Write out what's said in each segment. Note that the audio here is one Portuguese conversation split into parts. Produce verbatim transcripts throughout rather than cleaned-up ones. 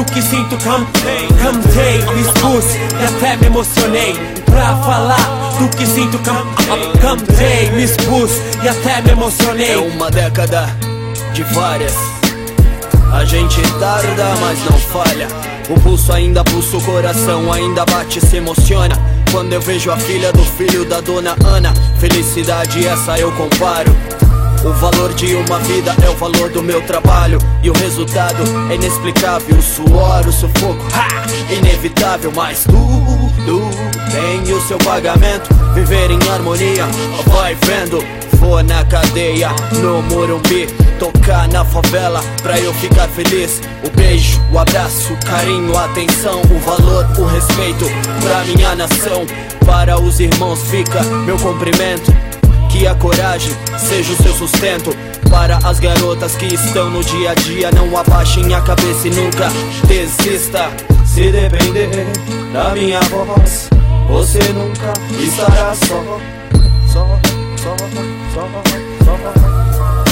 do que sinto. Cantei, cantei, me expus e até me emocionei pra falar do que sinto. Cantei, me expus e até me emocionei. É uma década de várias. A gente tarda, mas não falha. O pulso ainda pulsa, o coração ainda bate, se emociona quando eu vejo a filha do filho da dona Ana. Felicidade essa eu comparo. O valor de uma vida é o valor do meu trabalho, e o resultado é inexplicável. O suor, o sufoco, ha! Inevitável, mas tudo tem o seu pagamento. Viver em harmonia, vai vendo. Vou na cadeia, no Morumbi, tocar na favela pra eu ficar feliz. O beijo, o abraço, o carinho, a atenção, o valor, o respeito pra minha nação. Para os irmãos fica meu cumprimento. Que a coragem seja o seu sustento. Para as garotas que estão no dia a dia, não abaixem a cabeça e nunca desista. Se depender da minha voz, você nunca estará só. Só, só, só, só.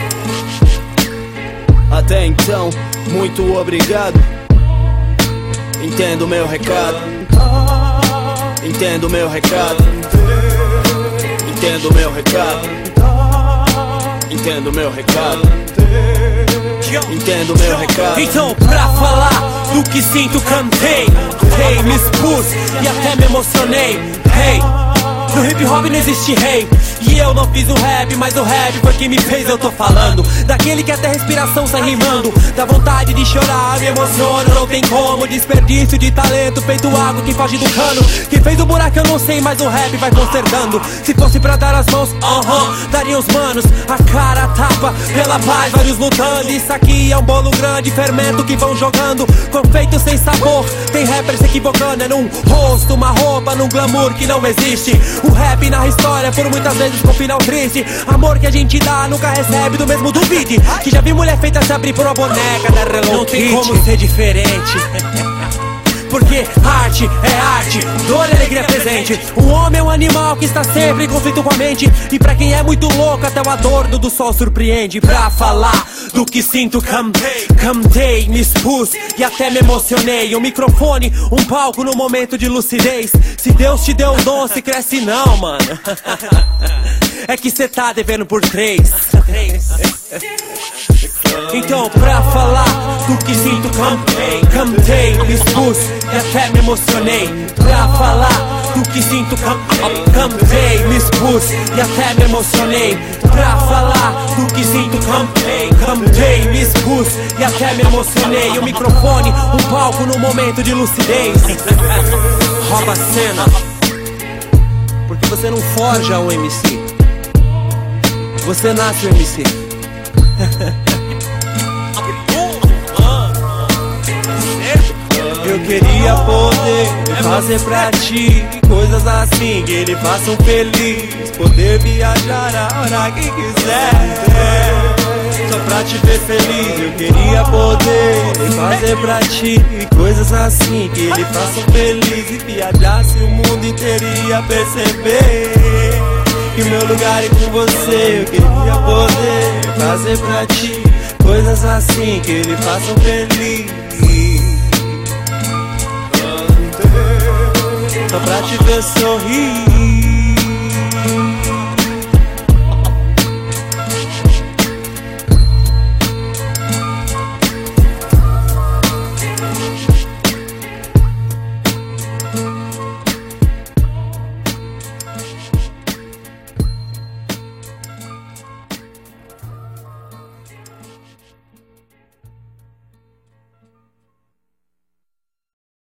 Até então, muito obrigado. Entendo meu recado. Entendo meu recado. Entendo meu recado. Entendo meu recado. Entendo meu recado. Então, pra falar do que sinto, cantei, hey, me expus e até me emocionei. Hey, no hip hop não existe rei, e eu não fiz o rap, mas o rap foi quem me fez. Eu tô falando daquele que até respiração sai rimando. Dá vontade de chorar, me emociono, não tem como. Desperdício de talento, feito água que foge do cano. Quem fez o buraco eu não sei, mas o rap vai consertando. Se fosse pra dar as mãos, aham, uh-huh, daria os manos a cara a tapa pela paz, vários lutando. Isso aqui é um bolo grande, fermento que vão jogando, confeito sem sabor. Tem rappers se equivocando, é num rosto, uma roupa, num glamour que não existe. O rap narra história por muitas vezes com final triste. Amor que a gente dá nunca recebe do mesmo, duvide. Que já vi mulher feita se abrir por uma boneca da Hello Kitty. Não tem como ser diferente. Porque arte é arte, dor e alegria presente. O homem é um animal que está sempre em conflito com a mente. E pra quem é muito louco, até o adorno do sol surpreende. Pra falar do que sinto, cantei, cantei, me expus e até me emocionei. Um microfone, um palco no momento de lucidez. Se Deus te deu um dom, se cresce não, mano. É que cê tá devendo por três. Então, pra falar do que sinto, cantei, cantei, me expus e até me emocionei. Pra falar do que sinto, cantei, me expus e até me emocionei. Pra falar do que sinto, cantei, cantei, me expus e até me emocionei. O microfone, um palco no momento de lucidez. Rouba a cena, porque você não forja o M C, você nasce o M C. Eu queria poder fazer pra ti coisas assim que ele faça um feliz. Poder viajar a hora que quiser, só pra te ver feliz. Eu queria poder fazer pra ti coisas assim que ele faça um feliz. E viajasse o mundo inteiro ia perceber que o meu lugar é com você. Eu queria poder fazer pra ti coisas assim que ele faça um feliz, só pra te ver sorrir.